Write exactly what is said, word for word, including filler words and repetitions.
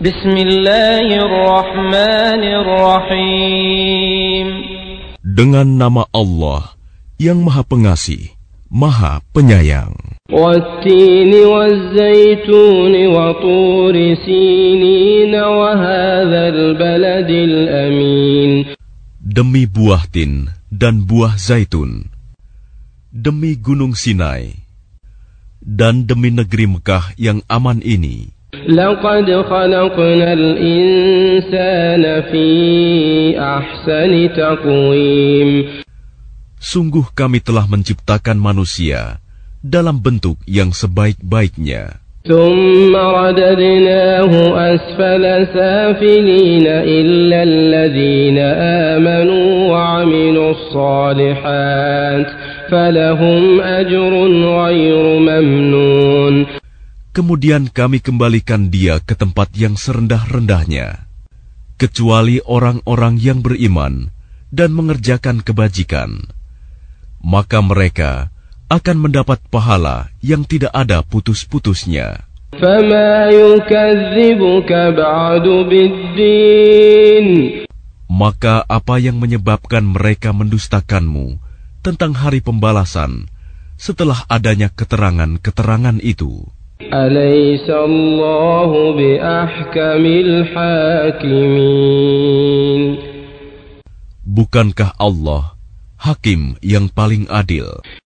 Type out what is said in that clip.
Bismillahirrahmanirrahim. Dengan nama Allah yang Maha Pengasih, Maha Penyayang. Wat-tini waz-zaituni wa turi sinin wa hadzal baladil amin. Demi buah tin dan buah zaitun, demi gunung Sinai, dan demi negeri Mekah yang aman ini. Laqad khalaqnal insana fi ahsani taqwim. Sungguh kami telah menciptakan manusia dalam bentuk yang sebaik-baiknya. Thumma radadnahu asfala safilina illa alladhina amanu wa 'amilus shalihat falahum ajrun ghairu mamnun. Kemudian kami kembalikan dia ke tempat yang serendah-rendahnya, kecuali orang-orang yang beriman dan mengerjakan kebajikan. Maka mereka akan mendapat pahala yang tidak ada putus-putusnya. فَمَا يُكَذِّبُكَ بَعْدُ بِالدِّينِ. Maka apa yang menyebabkan mereka mendustakanmu tentang hari pembalasan setelah adanya keterangan-keterangan itu? أَلَيْسَ اللَّهُ بِأَحْكَمِ الْحَاكِمِينَ. Bukankah Allah Hakim yang paling adil?